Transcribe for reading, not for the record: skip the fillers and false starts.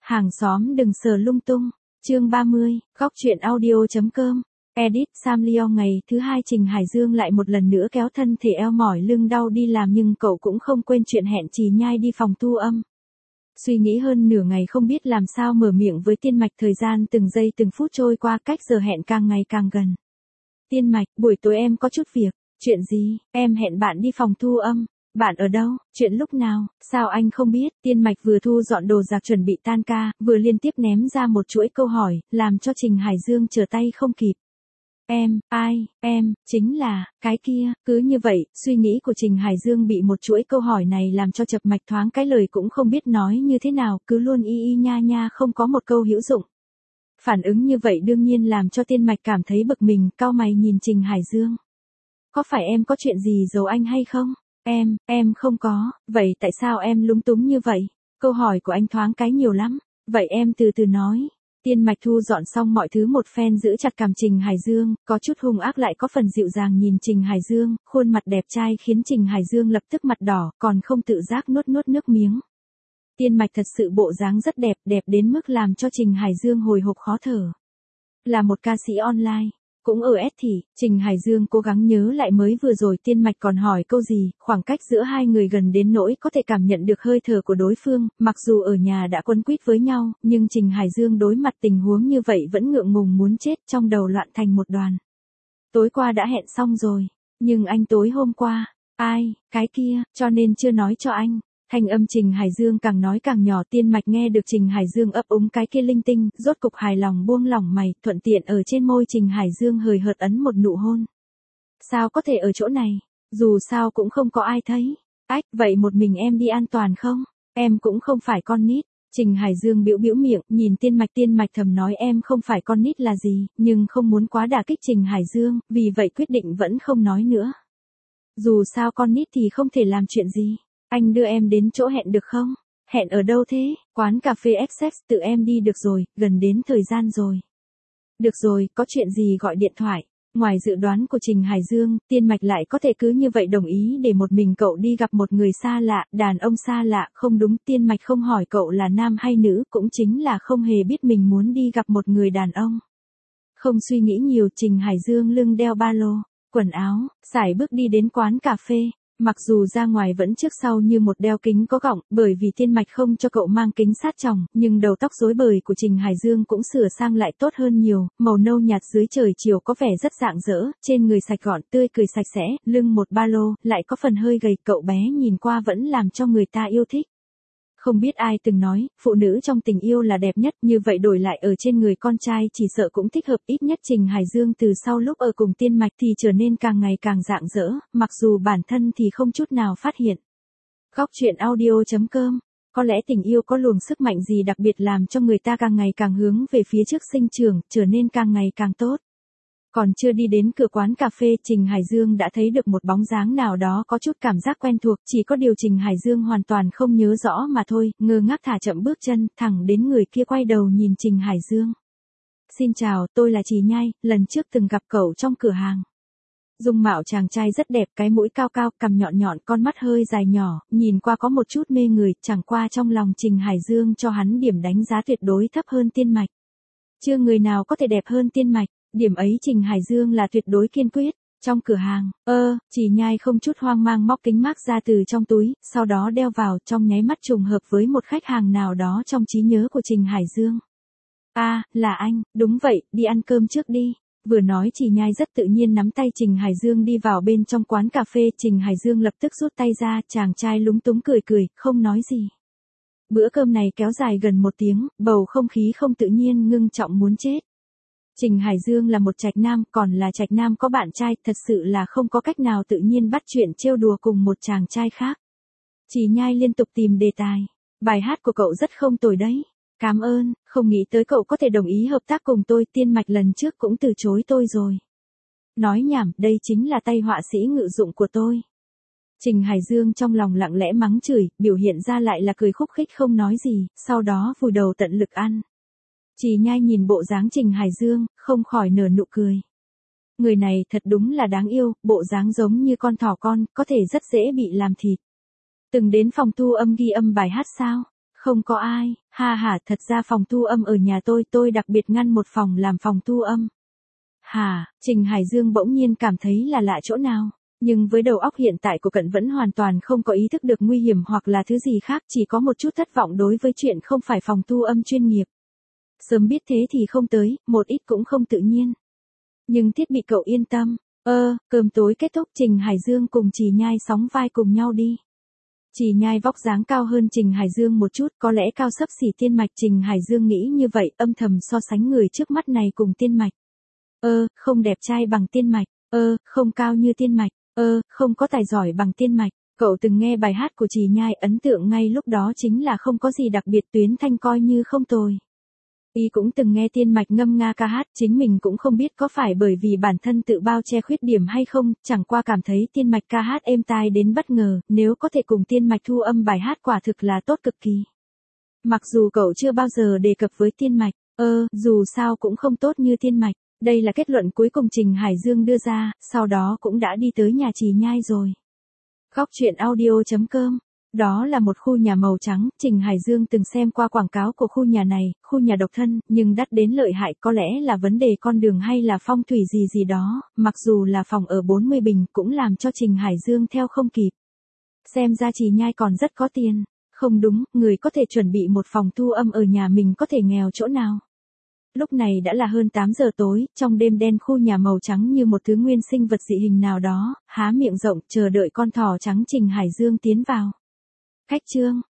Hàng xóm đừng sờ lung tung. Chương 30, góc truyện audio.com. Edit Sam Leon. Ngày thứ hai Trình Hải Dương lại một lần nữa kéo thân thể eo mỏi lưng đau đi làm, nhưng cậu cũng không quên chuyện hẹn Trì Nhai đi phòng thu âm. Suy nghĩ hơn nửa ngày không biết làm sao mở miệng với Tiên Mạch, thời gian từng giây từng phút trôi qua, cách giờ hẹn càng ngày càng gần. Tiên Mạch, buổi tối em có chút việc. Chuyện gì? Em hẹn bạn đi phòng thu âm. Bạn ở đâu? Chuyện lúc nào? Sao anh không biết? Tiên Mạch vừa thu dọn đồ đạc chuẩn bị tan ca, vừa liên tiếp ném ra một chuỗi câu hỏi, làm cho Trình Hải Dương trở tay không kịp. Em, chính là, cái kia. Cứ như vậy, suy nghĩ của Trình Hải Dương bị một chuỗi câu hỏi này làm cho chập mạch, thoáng cái lời cũng không biết nói như thế nào, cứ luôn y nha nha không có một câu hữu dụng. Phản ứng như vậy đương nhiên làm cho Tiên Mạch cảm thấy bực mình, cau mày nhìn Trình Hải Dương. Có phải em có chuyện gì giấu anh hay không? Em không có. Vậy tại sao em lúng túng như vậy? Câu hỏi của anh thoáng cái nhiều lắm. Vậy em từ từ nói. Tiên Mạch thu dọn xong mọi thứ một phen, giữ chặt cằm Trình Hải Dương, có chút hung ác lại có phần dịu dàng nhìn Trình Hải Dương, khuôn mặt đẹp trai khiến Trình Hải Dương lập tức mặt đỏ, còn không tự giác nuốt nước miếng. Tiên Mạch thật sự bộ dáng rất đẹp, đẹp đến mức làm cho Trình Hải Dương hồi hộp khó thở. Là một ca sĩ online. Cũng ở S thì, Trình Hải Dương cố gắng nhớ lại mới vừa rồi Tiên Mạch còn hỏi câu gì, khoảng cách giữa hai người gần đến nỗi có thể cảm nhận được hơi thở của đối phương, mặc dù ở nhà đã quấn quýt với nhau, nhưng Trình Hải Dương đối mặt tình huống như vậy vẫn ngượng ngùng muốn chết, trong đầu loạn thành một đoàn. Tối qua đã hẹn xong rồi, nhưng anh tối hôm qua, cái kia, cho nên chưa nói cho anh. Thanh âm Trình Hải Dương càng nói càng nhỏ, Tiên Mạch nghe được Trình Hải Dương ấp úng cái kia linh tinh, rốt cục hài lòng buông lỏng mày, thuận tiện ở trên môi Trình Hải Dương hời hợt ấn một nụ hôn. Sao có thể ở chỗ này? Dù sao cũng không có ai thấy. Vậy một mình em đi an toàn không? Em cũng không phải con nít. Trình Hải Dương bĩu miệng, nhìn Tiên Mạch thầm nói em không phải con nít là gì, nhưng không muốn quá đả kích Trình Hải Dương, vì vậy quyết định vẫn không nói nữa. Dù sao con nít thì không thể làm chuyện gì. Anh đưa em đến chỗ hẹn được không? Hẹn ở đâu thế? Quán cà phê XX, tự em đi được rồi, gần đến thời gian rồi. Được rồi, có chuyện gì gọi điện thoại. Ngoài dự đoán của Trình Hải Dương, Tiên Mạch lại có thể cứ như vậy đồng ý để một mình cậu đi gặp một người xa lạ, đàn ông xa lạ, không đúng, Tiên Mạch không hỏi cậu là nam hay nữ, cũng chính là không hề biết mình muốn đi gặp một người đàn ông. Không suy nghĩ nhiều, Trình Hải Dương lưng đeo ba lô, quần áo, sải bước đi đến quán cà phê. Mặc dù ra ngoài vẫn trước sau như một đeo kính có gọng, bởi vì Tiên Mạch không cho cậu mang kính sát tròng, nhưng đầu tóc rối bời của Trình Hải Dương cũng sửa sang lại tốt hơn nhiều, màu nâu nhạt dưới trời chiều có vẻ rất rạng rỡ, trên người sạch gọn, tươi cười sạch sẽ, lưng một ba lô, lại có phần hơi gầy, cậu bé nhìn qua vẫn làm cho người ta yêu thích. Không biết ai từng nói, phụ nữ trong tình yêu là đẹp nhất, như vậy đổi lại ở trên người con trai chỉ sợ cũng thích hợp, ít nhất Trình Hải Dương từ sau lúc ở cùng Tiên Mạch thì trở nên càng ngày càng rạng rỡ, mặc dù bản thân thì không chút nào phát hiện. Góc truyện audio.com. Có lẽ tình yêu có luồng sức mạnh gì đặc biệt làm cho người ta càng ngày càng hướng về phía trước sinh trưởng, trở nên càng ngày càng tốt. Còn chưa đi đến cửa quán cà phê, Trình Hải Dương đã thấy được một bóng dáng nào đó có chút cảm giác quen thuộc, chỉ có điều Trình Hải Dương hoàn toàn không nhớ rõ mà thôi, ngơ ngác thả chậm bước chân, thẳng đến người kia quay đầu nhìn Trình Hải Dương. Xin chào, tôi là Trì Nhai, lần trước từng gặp cậu trong cửa hàng. Dung mạo chàng trai rất đẹp, cái mũi cao cao, cằm nhọn nhọn, con mắt hơi dài nhỏ, nhìn qua có một chút mê người, chẳng qua trong lòng Trình Hải Dương cho hắn điểm đánh giá tuyệt đối thấp hơn Tiên Mạch. Chưa người nào có thể đẹp hơn Tiên Mạch. Điểm ấy Trình Hải Dương là tuyệt đối kiên quyết. Trong cửa hàng, Trì Nhai không chút hoang mang móc kính mác ra từ trong túi, sau đó đeo vào, trong nháy mắt trùng hợp với một khách hàng nào đó trong trí nhớ của Trình Hải Dương. Là anh, đúng vậy, đi ăn cơm trước đi. Vừa nói Trì Nhai rất tự nhiên nắm tay Trình Hải Dương đi vào bên trong quán cà phê, Trình Hải Dương lập tức rút tay ra, chàng trai lúng túng cười, không nói gì. Bữa cơm này kéo dài gần 1 tiếng, bầu không khí không tự nhiên ngưng trọng muốn chết. Trình Hải Dương là một trạch nam, còn là trạch nam có bạn trai, thật sự là không có cách nào tự nhiên bắt chuyện trêu đùa cùng một chàng trai khác. Trì Nhai liên tục tìm đề tài. Bài hát của cậu rất không tồi đấy. Cảm ơn, không nghĩ tới cậu có thể đồng ý hợp tác cùng tôi, Tiên Mạch lần trước cũng từ chối tôi rồi. Nói nhảm, đây chính là tay họa sĩ ngự dụng của tôi. Trình Hải Dương trong lòng lặng lẽ mắng chửi, biểu hiện ra lại là cười khúc khích không nói gì, sau đó vùi đầu tận lực ăn. Trì Nhai nhìn bộ dáng Trình Hải Dương, không khỏi nở nụ cười. Người này thật đúng là đáng yêu, bộ dáng giống như con thỏ con, có thể rất dễ bị làm thịt. Từng đến phòng thu âm ghi âm bài hát sao? Không có ai, ha ha, thật ra phòng thu âm ở nhà tôi đặc biệt ngăn một phòng làm phòng thu âm. Hả, Trình Hải Dương bỗng nhiên cảm thấy là lạ chỗ nào, nhưng với đầu óc hiện tại của cậu vẫn hoàn toàn không có ý thức được nguy hiểm hoặc là thứ gì khác, chỉ có một chút thất vọng đối với chuyện không phải phòng thu âm chuyên nghiệp. Sớm biết thế thì không tới, một ít cũng không tự nhiên. Nhưng thiết bị cậu yên tâm. Cơm tối kết thúc, Trình Hải Dương cùng Trì Nhai sóng vai cùng nhau đi. Trì Nhai vóc dáng cao hơn Trình Hải Dương một chút, có lẽ cao xấp xỉ Tiên Mạch. Trình Hải Dương nghĩ như vậy, âm thầm so sánh người trước mắt này cùng Tiên Mạch. Không đẹp trai bằng Tiên Mạch. Không cao như Tiên Mạch. Không có tài giỏi bằng Tiên Mạch. Cậu từng nghe bài hát của Trì Nhai, ấn tượng ngay lúc đó chính là không có gì đặc biệt, tuyến thanh coi như không tồi. Y cũng từng nghe Tiên Mạch ngâm nga ca hát, chính mình cũng không biết có phải bởi vì bản thân tự bao che khuyết điểm hay không, chẳng qua cảm thấy Tiên Mạch ca hát êm tai đến bất ngờ, nếu có thể cùng Tiên Mạch thu âm bài hát quả thực là tốt cực kỳ. Mặc dù cậu chưa bao giờ đề cập với Tiên Mạch, dù sao cũng không tốt như Tiên Mạch, đây là kết luận cuối cùng Trình Hải Dương đưa ra, sau đó cũng đã đi tới nhà Trì Nhai rồi. Góc truyện audio.com. Đó là một khu nhà màu trắng, Trình Hải Dương từng xem qua quảng cáo của khu nhà này, khu nhà độc thân, nhưng đắt đến lợi hại, có lẽ là vấn đề con đường hay là phong thủy gì gì đó, mặc dù là phòng ở 40 bình cũng làm cho Trình Hải Dương theo không kịp. Xem ra Trì Nhai còn rất có tiền. Không đúng, người có thể chuẩn bị một phòng thu âm ở nhà mình có thể nghèo chỗ nào. Lúc này đã là hơn 8 giờ tối, trong đêm đen khu nhà màu trắng như một thứ nguyên sinh vật dị hình nào đó, há miệng rộng chờ đợi con thỏ trắng Trình Hải Dương tiến vào. Khách trương,